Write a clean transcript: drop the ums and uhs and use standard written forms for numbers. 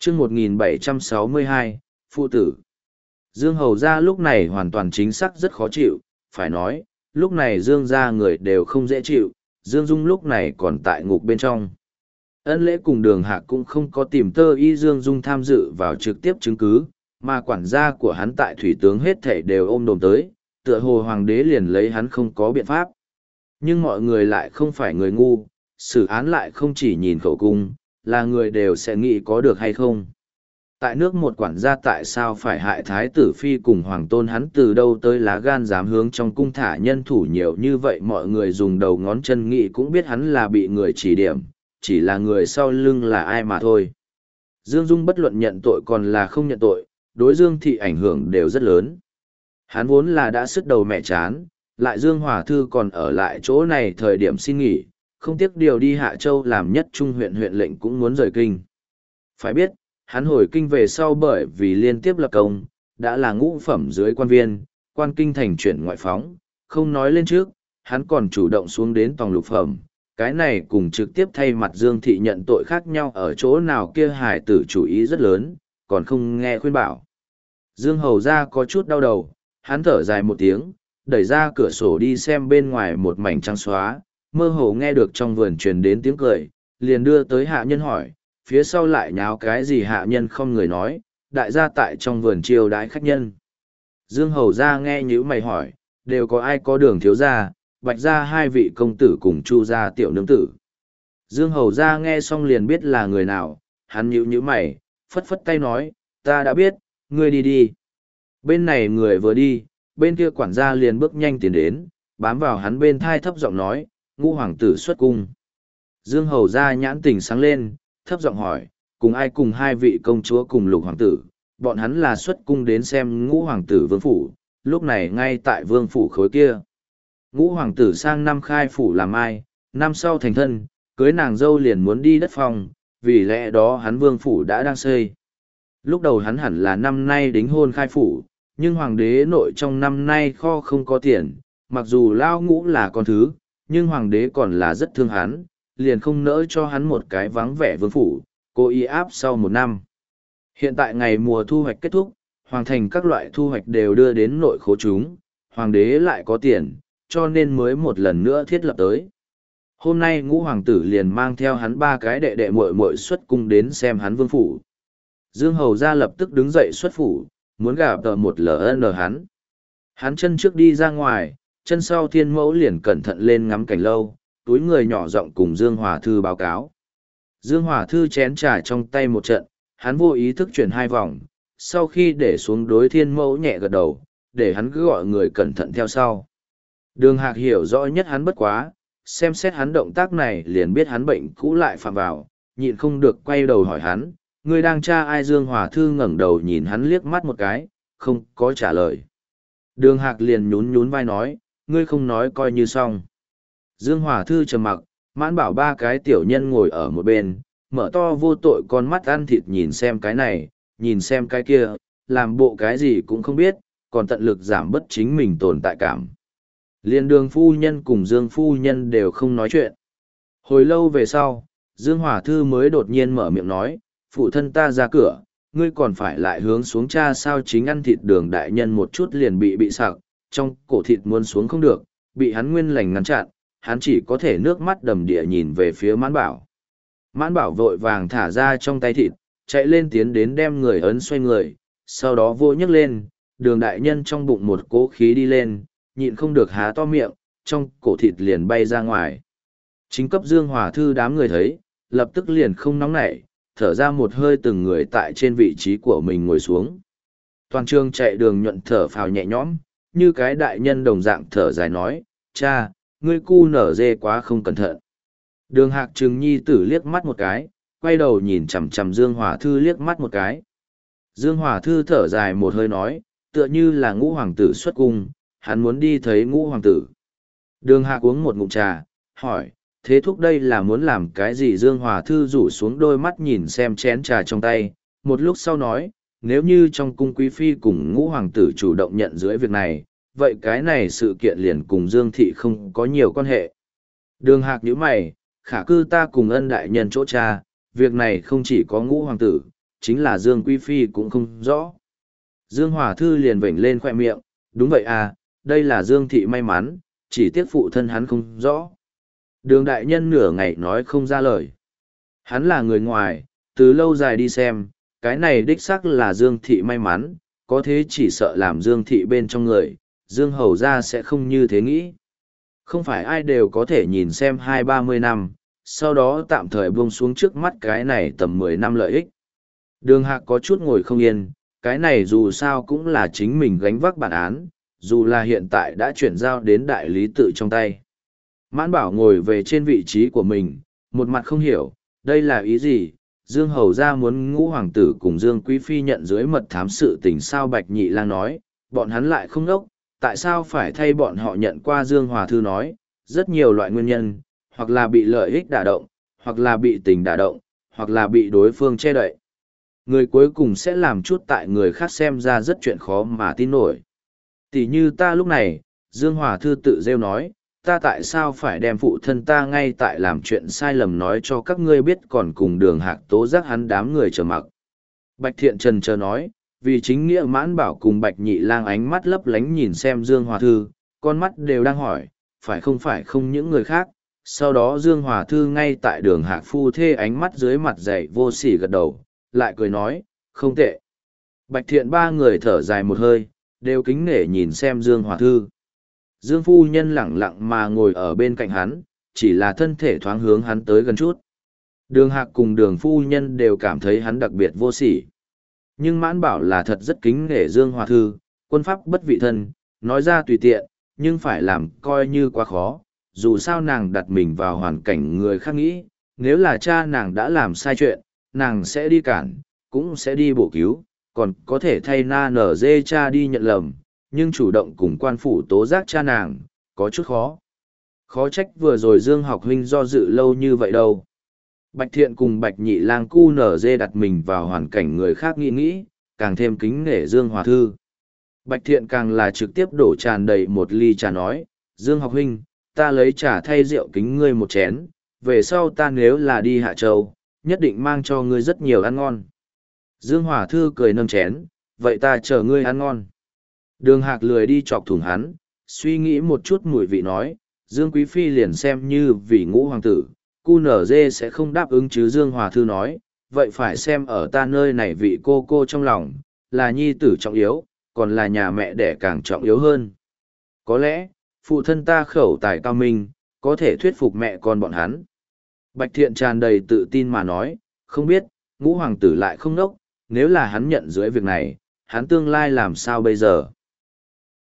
chương 1762, phụ tử. Dương Hầu ra lúc này hoàn toàn chính xác rất khó chịu, phải nói, lúc này Dương ra người đều không dễ chịu, Dương Dung lúc này còn tại ngục bên trong. Ân Lễ cùng Đường Hạc cũng không có tìm tơ y Dương Dung tham dự vào trực tiếp chứng cứ, mà quản gia của hắn tại thủy tướng hết thảy đều ôm đồm tới, tựa hồ hoàng đế liền lấy hắn không có biện pháp. Nhưng mọi người lại không phải người ngu, xử án lại không chỉ nhìn khẩu cung, là người đều sẽ nghĩ có được hay không. Tại nước một quản gia tại sao phải hại thái tử phi cùng hoàng tôn, hắn từ đâu tới lá gan dám hướng trong cung thả nhân thủ nhiều như vậy, mọi người dùng đầu ngón chân nghĩ cũng biết hắn là bị người chỉ điểm, chỉ là người sau lưng là ai mà thôi. Dương Dung bất luận nhận tội còn là không nhận tội, đối Dương Thị ảnh hưởng đều rất lớn. Hắn vốn là đã sứt đầu mẹ chán, lại Dương Hòa Thư còn ở lại chỗ này thời điểm xin nghỉ, không tiếc điều đi Hạ Châu làm nhất trung huyện huyện lệnh cũng muốn rời kinh. Phải biết, hắn hồi kinh về sau bởi vì liên tiếp lập công, đã là ngũ phẩm dưới quan viên, quan kinh thành chuyển ngoại phóng, không nói lên trước, hắn còn chủ động xuống đến tòng lục phẩm. Cái này cùng trực tiếp thay mặt Dương Thị nhận tội khác nhau ở chỗ nào kia hải tử chủ ý rất lớn, còn không nghe khuyên bảo. Dương Hầu ra có chút đau đầu, hắn thở dài một tiếng, đẩy ra cửa sổ đi xem bên ngoài một mảnh trắng xóa, mơ hồ nghe được trong vườn truyền đến tiếng cười, liền đưa tới hạ nhân hỏi, phía sau lại nháo cái gì, hạ nhân không người nói, đại gia tại trong vườn chiêu đãi khách nhân. Dương Hầu ra nghe nhữ mày hỏi, đều có ai có Đường thiếu gia, Bạch gia hai vị công tử cùng Chu gia tiểu nương tử. Dương Hầu ra nghe xong liền biết là người nào, hắn nhữ mày, phất phất tay nói, ta đã biết, ngươi đi đi. Bên này người vừa đi, bên kia quản gia liền bước nhanh tiến đến, bám vào hắn bên thai thấp giọng nói, Ngũ hoàng tử xuất cung. Dương Hầu ra nhãn tỉnh sáng lên, thấp giọng hỏi, cùng ai, cùng hai vị công chúa cùng Lục hoàng tử, bọn hắn là xuất cung đến xem Ngũ hoàng tử vương phủ, lúc này ngay tại vương phủ khối kia. Ngũ hoàng tử sang năm khai phủ làm ai, năm sau thành thân, cưới nàng dâu liền muốn đi đất phong, vì lẽ đó hắn vương phủ đã đang xây. Lúc đầu hắn hẳn là năm nay đính hôn khai phủ, nhưng hoàng đế nội trong năm nay kho không có tiền, mặc dù lao Ngũ là con thứ, nhưng hoàng đế còn là rất thương hắn, liền không nỡ cho hắn một cái vắng vẻ vương phủ, cố ý áp sau một năm. Hiện tại ngày mùa thu hoạch kết thúc, hoàng thành các loại thu hoạch đều đưa đến nội khố chúng, hoàng đế lại có tiền, cho nên mới một lần nữa thiết lập tới. Hôm nay Ngũ hoàng tử liền mang theo hắn ba cái đệ đệ muội muội xuất cung đến xem hắn vương phủ. Dương Hầu ra lập tức đứng dậy xuất phủ, muốn gả tờ một LN hắn. Hắn chân trước đi ra ngoài, chân sau Thiên Mẫu liền cẩn thận lên ngắm cảnh lâu, túi người nhỏ giọng cùng Dương Hòa Thư báo cáo. Dương Hòa Thư chén trà trong tay một trận, hắn vô ý thức chuyển hai vòng, sau khi để xuống đối Thiên Mẫu nhẹ gật đầu, để hắn cứ gọi người cẩn thận theo sau. Đường Hạc hiểu rõ nhất hắn bất quá, xem xét hắn động tác này liền biết hắn bệnh cũ lại phạm vào, nhịn không được quay đầu hỏi hắn, ngươi đang tra ai? Dương Hòa Thư ngẩng đầu nhìn hắn liếc mắt một cái, không có trả lời. Đường Hạc liền nhún nhún vai nói, ngươi không nói coi như xong. Dương Hòa Thư trầm mặc, Mãn Bảo ba cái tiểu nhân ngồi ở một bên, mở to vô tội con mắt ăn thịt nhìn xem cái này, nhìn xem cái kia, làm bộ cái gì cũng không biết, còn tận lực giảm bớt chính mình tồn tại cảm. Liên Đường phu nhân cùng Dương phu nhân đều không nói chuyện. Hồi lâu về sau, Dương Hòa Thư mới đột nhiên mở miệng nói, phụ thân ta ra cửa, ngươi còn phải lại hướng xuống cha sao? Chính ăn thịt Đường đại nhân một chút liền bị sặc, trong cổ thịt muốn xuống không được, bị hắn nguyên lành ngăn chặn, hắn chỉ có thể nước mắt đầm địa nhìn về phía Mãn Bảo. Mãn Bảo vội vàng thả ra trong tay thịt, chạy lên tiến đến đem người ấn xoay người, sau đó vô nhấc lên, Đường đại nhân trong bụng một cỗ khí đi lên, nhịn không được há to miệng, trong cổ thịt liền bay ra ngoài. Chính cấp Dương Hòa Thư đám người thấy, lập tức liền không nóng nảy, thở ra một hơi từng người tại trên vị trí của mình ngồi xuống. Toàn trường chạy Đường nhuận thở phào nhẹ nhõm, như cái đại nhân đồng dạng thở dài nói, cha, ngươi cu nở dê quá không cẩn thận. Đường Hạc trừng nhi tử liếc mắt một cái, quay đầu nhìn chằm chằm Dương Hòa Thư liếc mắt một cái. Dương Hòa Thư thở dài một hơi nói, tựa như là Ngũ hoàng tử xuất cung, hắn muốn đi thấy Ngũ hoàng tử. Đường Hạc uống một ngụm trà, hỏi, thế thúc đây là muốn làm cái gì? Dương Hòa Thư rủ xuống đôi mắt nhìn xem chén trà trong tay, một lúc sau nói, nếu như trong cung quý phi cùng Ngũ hoàng tử chủ động nhận dưới việc này, vậy cái này sự kiện liền cùng Dương Thị không có nhiều quan hệ. Đường Hạc nhíu mày, khả cư ta cùng Ân đại nhân chỗ cha, việc này không chỉ có Ngũ hoàng tử, chính là Dương Quý Phi cũng không rõ. Dương Hòa Thư liền vểnh lên khoe miệng, đúng vậy à, đây là Dương Thị may mắn, chỉ tiếc phụ thân hắn không rõ. Đường đại nhân nửa ngày nói không ra lời. Hắn là người ngoài, từ lâu dài đi xem, cái này đích xác là Dương Thị may mắn, có thế chỉ sợ làm Dương Thị bên trong người, Dương Hầu ra sẽ không như thế nghĩ. Không phải ai đều có thể nhìn xem 20-30 năm, sau đó tạm thời buông xuống trước mắt cái này tầm 10 năm lợi ích. Đường Hạc có chút ngồi không yên, cái này dù sao cũng là chính mình gánh vác bản án, dù là hiện tại đã chuyển giao đến đại lý tự trong tay. Mãn Bảo ngồi về trên vị trí của mình, một mặt không hiểu, đây là ý gì? Dương Hầu ra muốn Ngũ Hoàng tử cùng Dương Quý Phi nhận dưới mật thám sự tình sao Bạch Nhị Lang nói, bọn hắn lại không đốc, tại sao phải thay bọn họ nhận qua Dương Hòa Thư nói, rất nhiều loại nguyên nhân, hoặc là bị lợi ích đả động, hoặc là bị tình đả động, hoặc là bị đối phương che đậy. Người cuối cùng sẽ làm chút tại người khác xem ra rất chuyện khó mà tin nổi. Tỷ như ta lúc này, Dương Hòa Thư tự rêu nói, ta tại sao phải đem phụ thân ta ngay tại làm chuyện sai lầm nói cho các ngươi biết còn cùng Đường Hạc tố giác hắn đám người trở mặc. Bạch Thiện Trần chờ nói, vì chính nghĩa Mãn Bảo cùng Bạch Nhị Lang ánh mắt lấp lánh nhìn xem Dương Hòa Thư, con mắt đều đang hỏi, phải không những người khác. Sau đó Dương Hòa Thư ngay tại Đường Hạc phu thê ánh mắt dưới mặt dày vô sỉ gật đầu, lại cười nói, không tệ. Bạch Thiện ba người thở dài một hơi, đều kính nể nhìn xem Dương Hòa Thư. Dương phu nhân lẳng lặng mà ngồi ở bên cạnh hắn, chỉ là thân thể thoáng hướng hắn tới gần chút. Đường Hạc cùng Đường phu nhân đều cảm thấy hắn đặc biệt vô sỉ. Nhưng Mãn Bảo là thật rất kính nể Dương Hòa Thư, quân pháp bất vị thân, nói ra tùy tiện, nhưng phải làm coi như quá khó. Dù sao nàng đặt mình vào hoàn cảnh người khác nghĩ, nếu là cha nàng đã làm sai chuyện, nàng sẽ đi cản, cũng sẽ đi bổ cứu, còn có thể thay na nở dê cha đi nhận lầm, nhưng chủ động cùng quan phủ tố giác cha nàng, có chút khó. Khó trách vừa rồi Dương học huynh do dự lâu như vậy đâu. Bạch Thiện cùng Bạch Nhị Lang cu nở dê đặt mình vào hoàn cảnh người khác nghĩ, càng thêm kính nể Dương Hòa Thư. Bạch Thiện càng là trực tiếp đổ tràn đầy một ly trà nói, Dương học huynh, ta lấy trà thay rượu kính ngươi một chén, về sau ta nếu là đi Hạ Châu, nhất định mang cho ngươi rất nhiều ăn ngon. Dương Hòa Thư cười nâng chén, vậy ta chờ ngươi ăn ngon. Đường Hạc lười đi chọc thủng hắn, suy nghĩ một chút mùi vị nói, Dương Quý Phi liền xem như vì Ngũ Hoàng tử, cu nở dê sẽ không đáp ứng chứ. Dương Hòa Thư nói, vậy phải xem ở ta nơi này vị cô trong lòng, là nhi tử trọng yếu, còn là nhà mẹ đẻ càng trọng yếu hơn. Có lẽ, phụ thân ta khẩu tài cao minh, có thể thuyết phục mẹ con bọn hắn. Bạch Thiện tràn đầy tự tin mà nói, không biết, Ngũ Hoàng tử lại không nốc, nếu là hắn nhận dưới việc này, hắn tương lai làm sao bây giờ?